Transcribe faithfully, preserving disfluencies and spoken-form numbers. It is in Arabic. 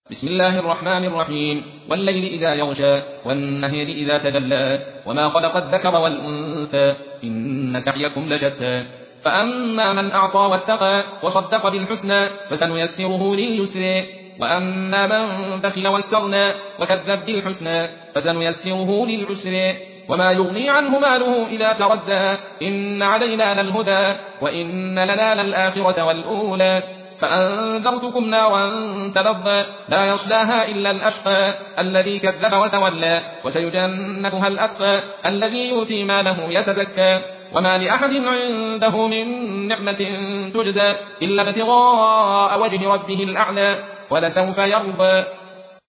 بسم الله الرحمن الرحيم والليل إذا يغشى والنهر إذا تجلى وما خلق الذكر والأنثى إن سعيكم لشتى فأما من أعطى واتقى وصدق بالحسنى فسنيسره لليسر وأما من بخل واستغنى وكذب بالحسنى فسنيسره للعسر وما يغني عنه ماله إذا تردى إن علينا للهدى وإن لنا للآخرة والأولى فأنذرتكم نارا تلظى لا يصلاها إلا الأشقى الذي كذب وتولى وسيجنبها الأتقى الذي يؤتي ماله يتزكى وما لأحد عنده من نعمة تجزى إلا ابتغاء وجه ربه الأعلى ولسوف يرضى